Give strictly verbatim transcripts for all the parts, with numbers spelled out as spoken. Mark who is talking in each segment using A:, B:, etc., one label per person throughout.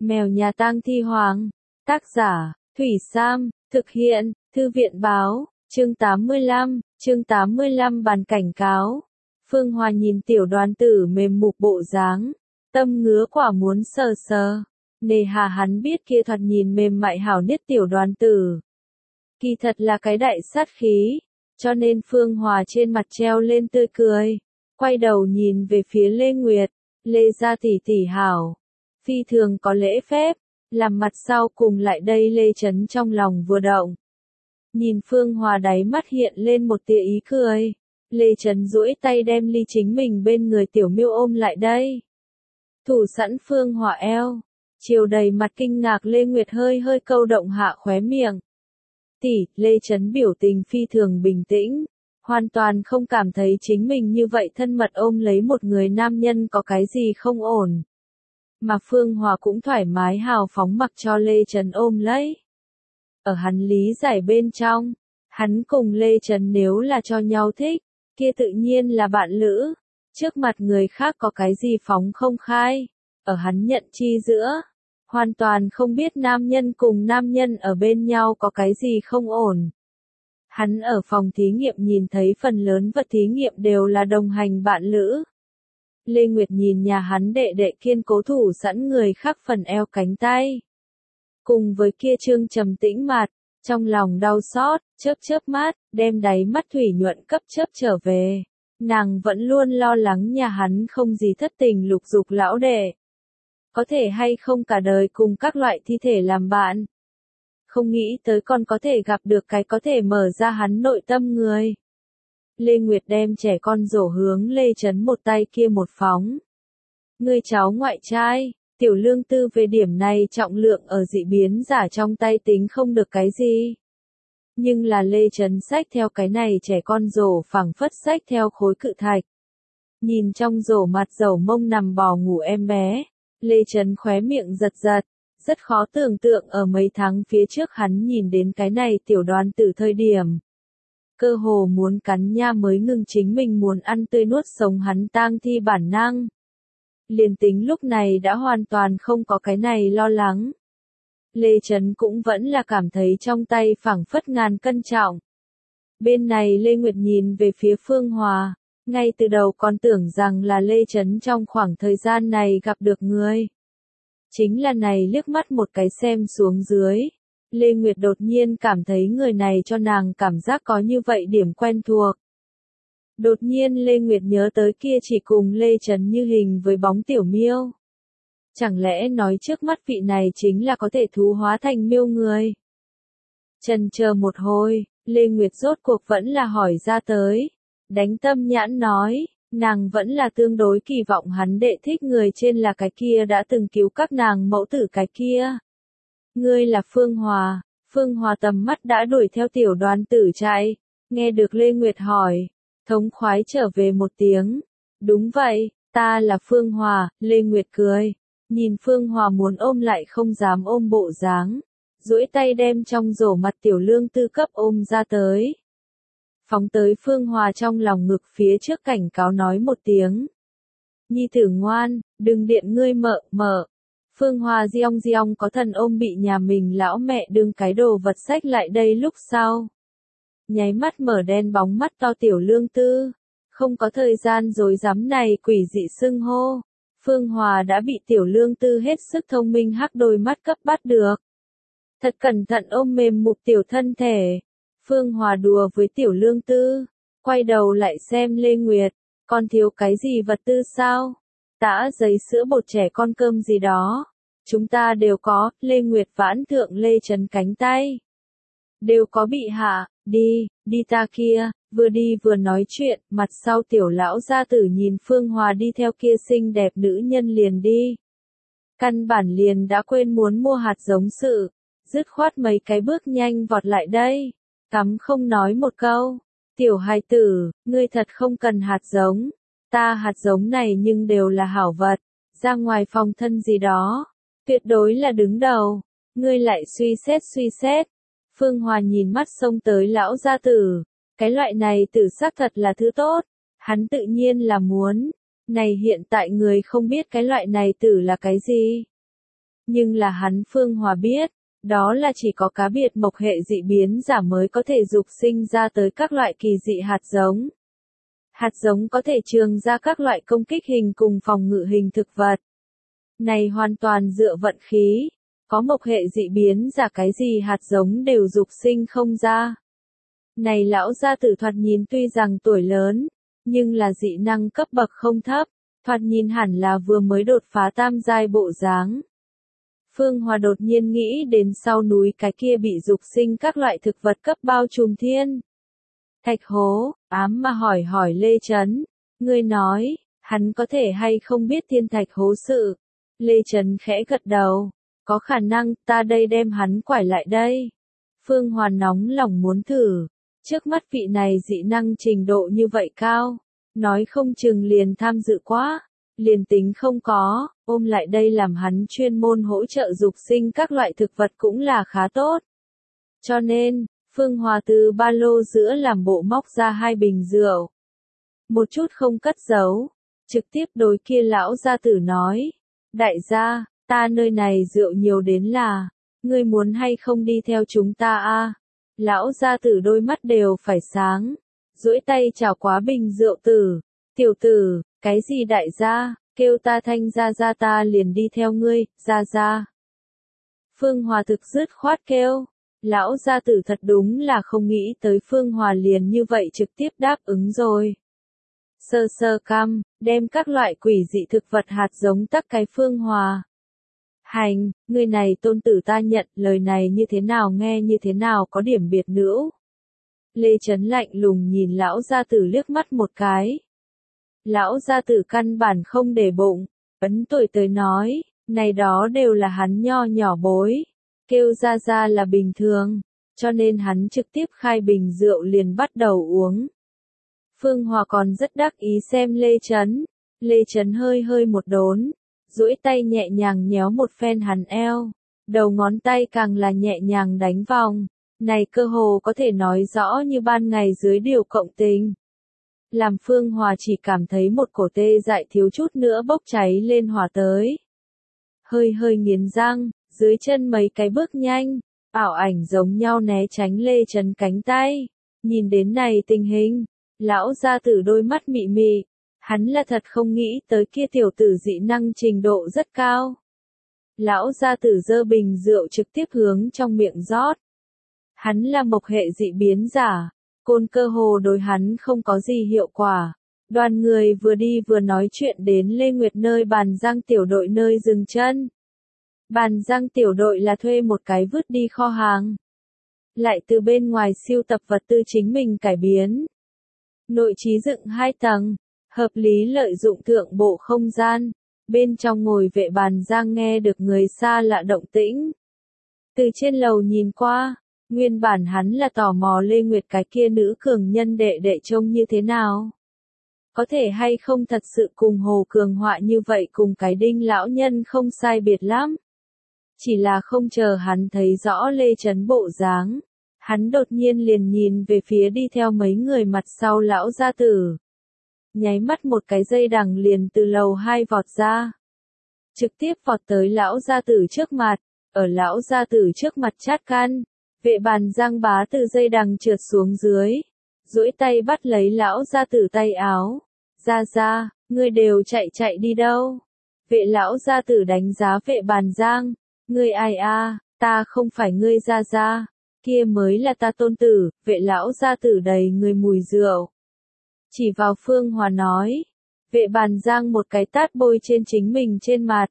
A: Mèo nhà tang thi hoàng. Tác giả, Thủy Sam, thực hiện, Thư viện báo, chương tám mươi lăm, chương tám mươi lăm bàn cảnh cáo. Phương Hòa nhìn tiểu đoàn tử mềm mục bộ dáng, tâm ngứa quả muốn sờ sờ. Nề hà hắn biết kia thoạt nhìn mềm mại hảo niết tiểu đoàn tử. Kỳ thật là cái đại sát khí, cho nên Phương Hòa trên mặt treo lên tươi cười, quay đầu nhìn về phía Lê Nguyệt, Lê gia tỷ tỷ hảo. Phi thường có lễ phép, làm mặt sau cùng lại đây Lê Chấn trong lòng vừa động. Nhìn Phương Hòa đáy mắt hiện lên một tia ý cười, Lê Chấn duỗi tay đem ly chính mình bên người tiểu miêu ôm lại đây. Thủ sẵn Phương Hòa eo, chiều đầy mặt kinh ngạc Lê Nguyệt hơi hơi câu động hạ khóe miệng. Tỷ, Lê Chấn biểu tình phi thường bình tĩnh, hoàn toàn không cảm thấy chính mình như vậy thân mật ôm lấy một người nam nhân có cái gì không ổn. Mà Phương Hòa cũng thoải mái hào phóng mặc cho Lê Trấn ôm lấy. Ở hắn lý giải bên trong, hắn cùng Lê Trấn nếu là cho nhau thích, kia tự nhiên là bạn lữ. Trước mặt người khác có cái gì phóng không khai, ở hắn nhận chi giữa, hoàn toàn không biết nam nhân cùng nam nhân ở bên nhau có cái gì không ổn. Hắn ở phòng thí nghiệm nhìn thấy phần lớn vật thí nghiệm đều là đồng hành bạn lữ. Lê Nguyệt nhìn nhà hắn đệ đệ kiên cố thủ sẵn người khác phần eo cánh tay. Cùng với kia trương trầm tĩnh mặt, trong lòng đau xót, chớp chớp mắt, đem đáy mắt thủy nhuận cấp chớp trở về. Nàng vẫn luôn lo lắng nhà hắn không gì thất tình lục dục lão đệ. Có thể hay không cả đời cùng các loại thi thể làm bạn. Không nghĩ tới còn có thể gặp được cái có thể mở ra hắn nội tâm người. Lê Nguyệt đem trẻ con rổ hướng Lê Trấn một tay kia một phóng. Người cháu ngoại trai, tiểu lương tư về điểm này trọng lượng ở dị biến giả trong tay tính không được cái gì. Nhưng là Lê Trấn xách theo cái này trẻ con rổ phẳng phất xách theo khối cự thạch. Nhìn trong rổ mặt dầu mông nằm bò ngủ em bé, Lê Trấn khóe miệng giật giật, rất khó tưởng tượng ở mấy tháng phía trước hắn nhìn đến cái này tiểu đoàn tử thời điểm. Cơ hồ muốn cắn nha mới ngừng chính mình muốn ăn tươi nuốt sống hắn tang thi bản năng. Liền tính lúc này đã hoàn toàn không có cái này lo lắng. Lê Trấn cũng vẫn là cảm thấy trong tay phảng phất ngàn cân trọng. Bên này Lê Nguyệt nhìn về phía Phương Hòa, ngay từ đầu còn tưởng rằng là Lê Trấn trong khoảng thời gian này gặp được người. Chính là này liếc mắt một cái xem xuống dưới. Lê Nguyệt đột nhiên cảm thấy người này cho nàng cảm giác có như vậy điểm quen thuộc. Đột nhiên Lê Nguyệt nhớ tới kia chỉ cùng Lê Trấn như hình với bóng tiểu miêu. Chẳng lẽ nói trước mắt vị này chính là có thể thú hóa thành miêu người? Chần chờ một hồi, Lê Nguyệt rốt cuộc vẫn là hỏi ra tới. Đánh tâm nhãn nói, nàng vẫn là tương đối kỳ vọng hắn đệ thích người trên là cái kia đã từng cứu các nàng mẫu tử cái kia. Ngươi là Phương Hòa. Phương Hòa tầm mắt đã đuổi theo tiểu đoàn tử chạy, nghe được Lê Nguyệt hỏi, thống khoái trở về một tiếng. Đúng vậy, ta là Phương Hòa. Lê Nguyệt cười, nhìn Phương Hòa muốn ôm lại không dám ôm bộ dáng, duỗi tay đem trong rổ mặt tiểu lương tư cấp ôm ra tới. Phóng tới Phương Hòa trong lòng ngực phía trước cảnh cáo nói một tiếng. Nhi tử ngoan, đừng điện ngươi mợ mợ. Phương Hòa giong giong có thần ôm bị nhà mình lão mẹ đương cái đồ vật xách lại đây lúc sau. Nháy mắt mở đen bóng mắt to tiểu lương tư. Không có thời gian dối dám này quỷ dị xưng hô. Phương Hòa đã bị tiểu lương tư hết sức thông minh hắc đôi mắt cấp bắt được. Thật cẩn thận ôm mềm mục tiểu thân thể. Phương Hòa đùa với tiểu lương tư. Quay đầu lại xem Lê Nguyệt. Còn thiếu cái gì vật tư sao? Tã giấy sữa bột trẻ con cơm gì đó. Chúng ta đều có. Lê Nguyệt vãn thượng Lê Trấn cánh tay. Đều có bị hạ. Đi, đi ta kia. Vừa đi vừa nói chuyện. Mặt sau tiểu lão gia tử nhìn Phương Hòa đi theo kia xinh đẹp nữ nhân liền đi. Căn bản liền đã quên muốn mua hạt giống sự. Dứt khoát mấy cái bước nhanh vọt lại đây. Cắm không nói một câu. Tiểu hài tử, ngươi thật không cần hạt giống. Ta hạt giống này nhưng đều là hảo vật. Ra ngoài phòng thân gì đó. Tuyệt đối là đứng đầu. Ngươi lại suy xét suy xét. Phương Hòa nhìn mắt xông tới lão gia tử. Cái loại này tử xác thật là thứ tốt. Hắn tự nhiên là muốn. Này hiện tại người không biết cái loại này tử là cái gì. Nhưng là hắn Phương Hòa biết, đó là chỉ có cá biệt mộc hệ dị biến giả mới có thể dục sinh ra tới các loại kỳ dị hạt giống. Hạt giống có thể trường ra các loại công kích hình cùng phòng ngự hình thực vật. Này hoàn toàn dựa vận khí, có mộc hệ dị biến giả cái gì hạt giống đều dục sinh không ra. Này lão gia tử thoạt nhìn tuy rằng tuổi lớn, nhưng là dị năng cấp bậc không thấp, thoạt nhìn hẳn là vừa mới đột phá tam giai bộ dáng. Phương Hòa đột nhiên nghĩ đến sau núi cái kia bị dục sinh các loại thực vật cấp bao trùm thiên thạch hố, ám mà hỏi hỏi Lê Chấn, ngươi nói, hắn có thể hay không biết thiên thạch hố sự. Lê Chấn khẽ gật đầu, có khả năng, ta đây đem hắn quải lại đây. Phương Hòa nóng lòng muốn thử, trước mắt vị này dị năng trình độ như vậy cao, nói không chừng liền tham dự quá, liền tính không có, ôm lại đây làm hắn chuyên môn hỗ trợ dục sinh các loại thực vật cũng là khá tốt. Cho nên, Phương Hòa từ ba lô giữa làm bộ móc ra hai bình rượu. Một chút không cất giấu, trực tiếp đối kia lão gia tử nói, đại gia, ta nơi này rượu nhiều đến là, ngươi muốn hay không đi theo chúng ta a? Lão gia tử đôi mắt đều phải sáng, duỗi tay chào quá bình rượu tử, tiểu tử, cái gì đại gia, kêu ta thanh gia gia ta liền đi theo ngươi, gia gia. Phương Hòa thực dứt khoát kêu, lão gia tử thật đúng là không nghĩ tới Phương Hòa liền như vậy trực tiếp đáp ứng rồi. Sơ sơ căm, đem các loại quỷ dị thực vật hạt giống tắc cái Phương Hòa. Hành, người này tôn tử ta nhận, lời này như thế nào nghe như thế nào có điểm biệt nữ. Lê Chấn lạnh lùng nhìn lão gia tử liếc mắt một cái. Lão gia tử căn bản không để bụng, ấn tuổi tới nói, này đó đều là hắn nho nhỏ bối, kêu ra ra là bình thường, cho nên hắn trực tiếp khai bình rượu liền bắt đầu uống. Phương Hòa còn rất đắc ý xem Lê Chấn, Lê Chấn hơi hơi một đốn, duỗi tay nhẹ nhàng nhéo một phen hắn eo, đầu ngón tay càng là nhẹ nhàng đánh vòng, này cơ hồ có thể nói rõ như ban ngày dưới điều cộng tình. Làm Phương Hòa chỉ cảm thấy một cổ tê dại thiếu chút nữa bốc cháy lên hỏa tới. Hơi hơi nghiến răng, dưới chân mấy cái bước nhanh, ảo ảnh giống nhau né tránh Lê Chấn cánh tay. Nhìn đến này tình hình, lão gia tử đôi mắt mị mị, hắn là thật không nghĩ tới kia tiểu tử dị năng trình độ rất cao. Lão gia tử giơ bình rượu trực tiếp hướng trong miệng rót. Hắn là mộc hệ dị biến giả, côn cơ hồ đối hắn không có gì hiệu quả. Đoàn người vừa đi vừa nói chuyện đến Lê Nguyệt nơi Bàn Giang tiểu đội nơi dừng chân. Bàn Giang tiểu đội là thuê một cái vứt đi kho hàng. Lại từ bên ngoài siêu tập vật tư chính mình cải biến. Nội trí dựng hai tầng, hợp lý lợi dụng thượng bộ không gian. Bên trong ngồi vệ Bàn Giang nghe được người xa lạ động tĩnh. Từ trên lầu nhìn qua, nguyên bản hắn là tò mò Lê Nguyệt cái kia nữ cường nhân đệ đệ trông như thế nào. Có thể hay không thật sự cùng Hồ Cường Họa như vậy cùng cái đinh lão nhân không sai biệt lắm. Chỉ là không chờ hắn thấy rõ Lê Chấn bộ dáng, hắn đột nhiên liền nhìn về phía đi theo mấy người mặt sau lão gia tử. Nháy mắt một cái dây đằng liền từ lầu hai vọt ra. Trực tiếp vọt tới lão gia tử trước mặt, ở lão gia tử trước mặt chát can. Vệ Bàn Giang bá từ dây đằng trượt xuống dưới, duỗi tay bắt lấy lão gia tử tay áo. Ra ra, ngươi đều chạy chạy đi đâu? Vệ lão gia tử đánh giá vệ Bàn Giang. Ngươi ai a? Ta không phải ngươi ra ra, kia mới là ta tôn tử. Vệ lão gia tử đầy người mùi rượu. Chỉ vào Phương Hòa nói. Vệ Bàn Giang một cái tát bôi trên chính mình trên mặt.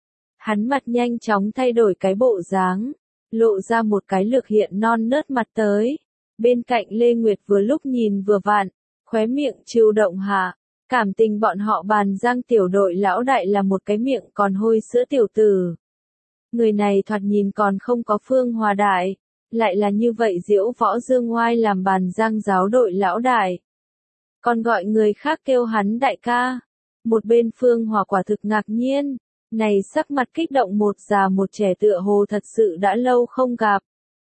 A: Hắn mặt nhanh chóng thay đổi cái bộ dáng, lộ ra một cái lược hiện non nớt mặt tới. Bên cạnh Lê Nguyệt vừa lúc nhìn vừa vặn, khóe miệng trêu động hạ. Cảm tình bọn họ Bàn Giang tiểu đội lão đại là một cái miệng còn hôi sữa tiểu tử. Người này thoạt nhìn còn không có Phương Hòa đại, lại là như vậy diễu võ dương ngoai làm Bàn Giang giáo đội lão đại. Còn gọi người khác kêu hắn đại ca. Một bên Phương Hòa quả thực ngạc nhiên, này sắc mặt kích động một già một trẻ tựa hồ thật sự đã lâu không gặp.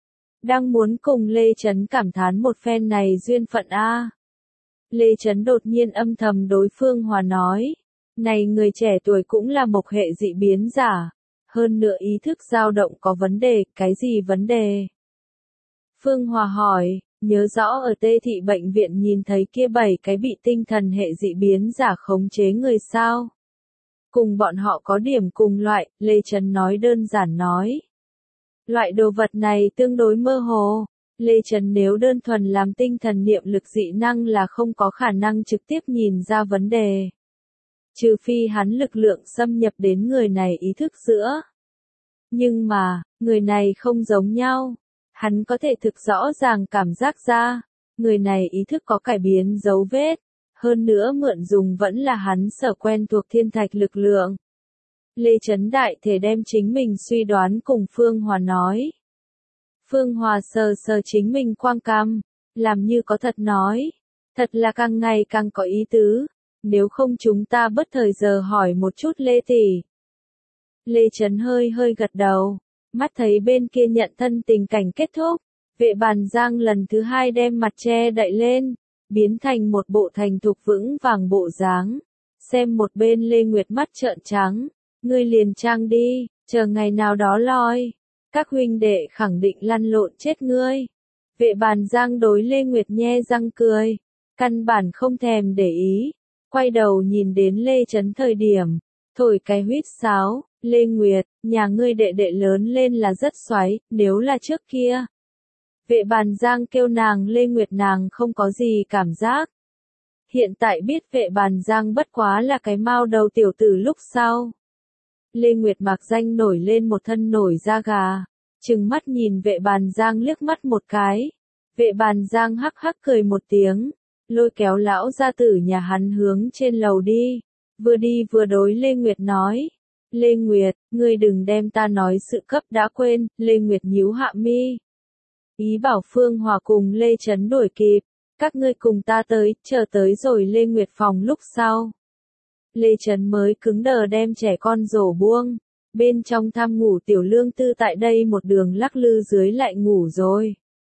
A: Đang muốn cùng Lê Chấn cảm thán một phen này duyên phận a. Lê Chấn đột nhiên âm thầm đối Phương Hòa nói, này người trẻ tuổi cũng là mộc hệ dị biến giả, hơn nữa ý thức dao động có vấn đề, cái gì vấn đề? Phương Hòa hỏi, nhớ rõ ở Tê Thị bệnh viện nhìn thấy kia bảy cái bị tinh thần hệ dị biến giả khống chế người sao? Cùng bọn họ có điểm cùng loại, Lê Trấn nói đơn giản nói. Loại đồ vật này tương đối mơ hồ. Lê Trấn nếu đơn thuần làm tinh thần niệm lực dị năng là không có khả năng trực tiếp nhìn ra vấn đề. Trừ phi hắn lực lượng xâm nhập đến người này ý thức giữa. Nhưng mà, người này không giống nhau. Hắn có thể thực rõ ràng cảm giác ra, người này ý thức có cải biến dấu vết, hơn nữa mượn dùng vẫn là hắn sở quen thuộc thiên thạch lực lượng. Lê Trấn đại thể đem chính mình suy đoán cùng Phương Hòa nói. Phương Hòa sờ sờ chính mình quang cằm, làm như có thật nói, thật là càng ngày càng có ý tứ, nếu không chúng ta bất thời giờ hỏi một chút Lê tỷ. Lê Trấn hơi hơi gật đầu. Mắt thấy bên kia nhận thân tình cảnh kết thúc, vệ bàn giang lần thứ hai đem mặt che đậy lên, biến thành một bộ thành thục vững vàng bộ dáng. Xem một bên Lê Nguyệt mắt trợn trắng, ngươi liền trang đi, chờ ngày nào đó loi. Các huynh đệ khẳng định lăn lộn chết ngươi. Vệ bàn giang đối Lê Nguyệt nhe răng cười, căn bản không thèm để ý, quay đầu nhìn đến Lê Trấn thời điểm, thổi cái huýt sáo. Lê Nguyệt, nhà ngươi đệ đệ lớn lên là rất xoáy, nếu là trước kia. Vệ bàn giang kêu nàng Lê Nguyệt nàng không có gì cảm giác. Hiện tại biết vệ bàn giang bất quá là cái mao đầu tiểu tử lúc sau. Lê Nguyệt mặc danh nổi lên một thân nổi da gà, trừng mắt nhìn vệ bàn giang liếc mắt một cái. Vệ bàn giang hắc hắc cười một tiếng, lôi kéo lão gia tử nhà hắn hướng trên lầu đi, vừa đi vừa đối Lê Nguyệt nói. Lê Nguyệt, ngươi đừng đem ta nói sự cấp đã quên, Lê Nguyệt nhíu hạ mi. Ý bảo Phương Hòa cùng Lê Trấn đuổi kịp, các ngươi cùng ta tới, chờ tới rồi Lê Nguyệt phòng lúc sau. Lê Trấn mới cứng đờ đem trẻ con rổ buông, bên trong tham ngủ tiểu lương tư tại đây một đường lắc lư dưới lại ngủ rồi.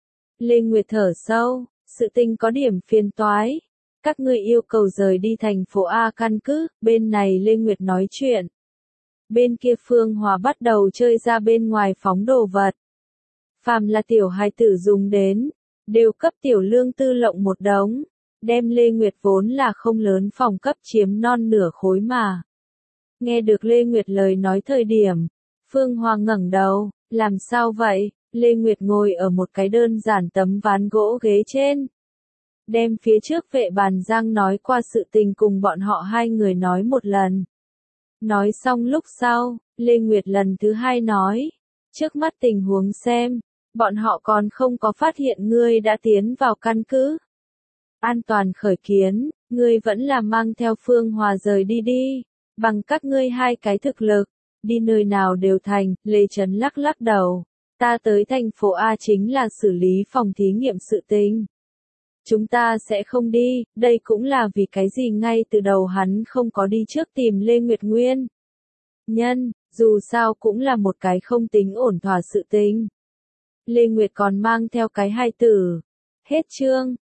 A: Lê Nguyệt thở sâu, sự tình có điểm phiền toái. Các ngươi yêu cầu rời đi thành phố A căn cứ, bên này Lê Nguyệt nói chuyện. Bên kia Phương Hòa bắt đầu chơi ra bên ngoài phóng đồ vật. Phàm là tiểu hài tử dùng đến, đều cấp tiểu lương tư lộng một đống, đem Lê Nguyệt vốn là không lớn phòng cấp chiếm non nửa khối mà. Nghe được Lê Nguyệt lời nói thời điểm, Phương Hòa ngẩng đầu, làm sao vậy? Lê Nguyệt ngồi ở một cái đơn giản tấm ván gỗ ghế trên. Đem phía trước vệ bàn giang nói qua sự tình cùng bọn họ hai người nói một lần. Nói xong lúc sau, Lê Nguyệt lần thứ hai nói, trước mắt tình huống xem, bọn họ còn không có phát hiện ngươi đã tiến vào căn cứ. An toàn khởi kiến, ngươi vẫn là mang theo Phương Hòa rời đi đi, bằng các ngươi hai cái thực lực, đi nơi nào đều thành. Lê Trấn lắc lắc đầu, ta tới thành phố A chính là xử lý phòng thí nghiệm sự tình. Chúng ta sẽ không đi, đây cũng là vì cái gì ngay từ đầu hắn không có đi trước tìm Lê Nguyệt Nguyên. Nhân, dù sao cũng là một cái không tính ổn thỏa sự tình. Lê Nguyệt còn mang theo cái hai tử. Hết chương.